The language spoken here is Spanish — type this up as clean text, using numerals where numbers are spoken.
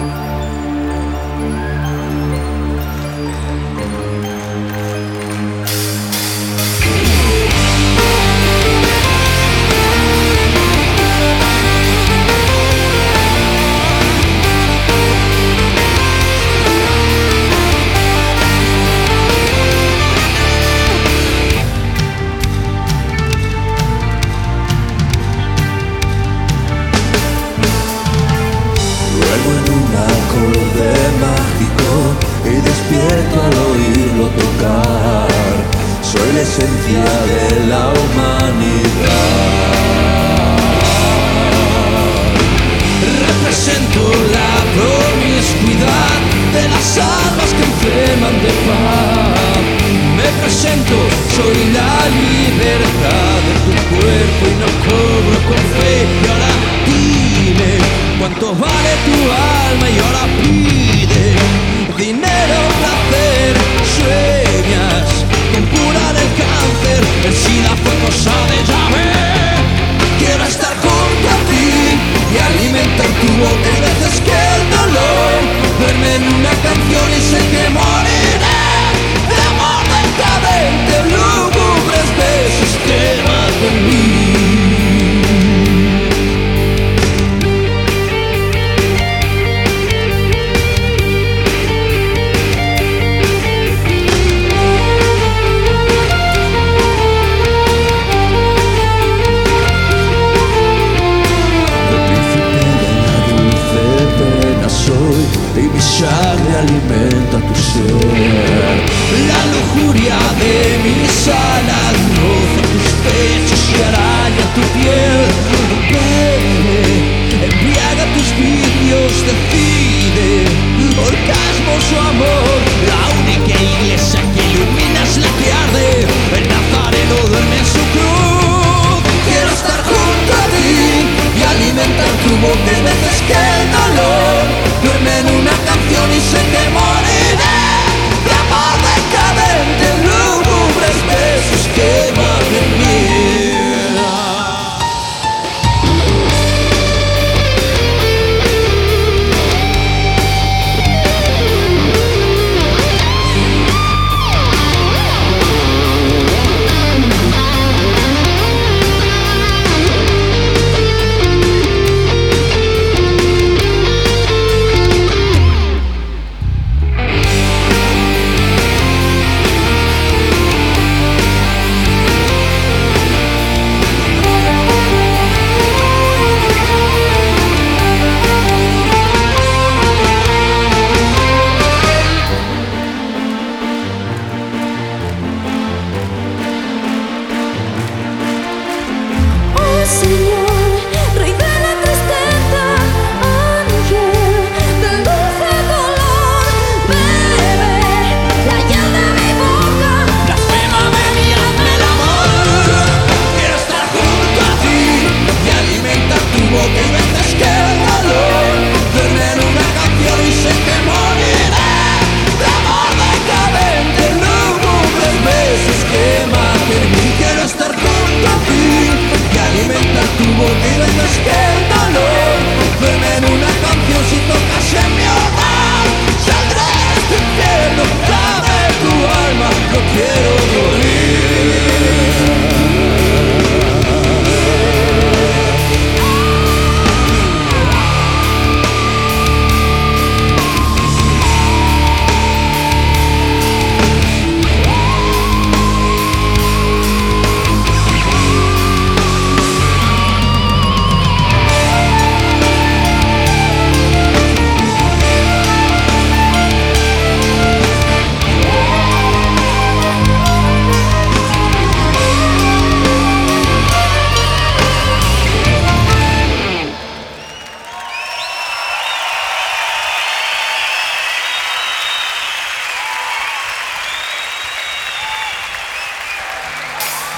Soy la esencia de la humanidad. Represento la promiscuidad de las almas que enferman de paz. Me presento, soy la libertad de tu cuerpo y no cobro con fe. Y ahora dime cuánto vale tu alma y ahora pide dinero, placer, sueñas con curar el cáncer, el SIDA fue cosa de llave. Quiero estar junto a ti y alimentar tu boca y veces que el dolor duerme en una canción y sé que moriré de amor decadente, lúgubres besos que matan mí. Y mi sangre alimenta tu ser. La lujuria de mis alas roza tus pechos y araña tu piel. Bebe, embriaga tus vicios, decide orgasmos o amor. La única iglesia que ilumina es la que arde. El nazareno duerme en su cruz. Quiero estar junto a ti y alimentar tu boca.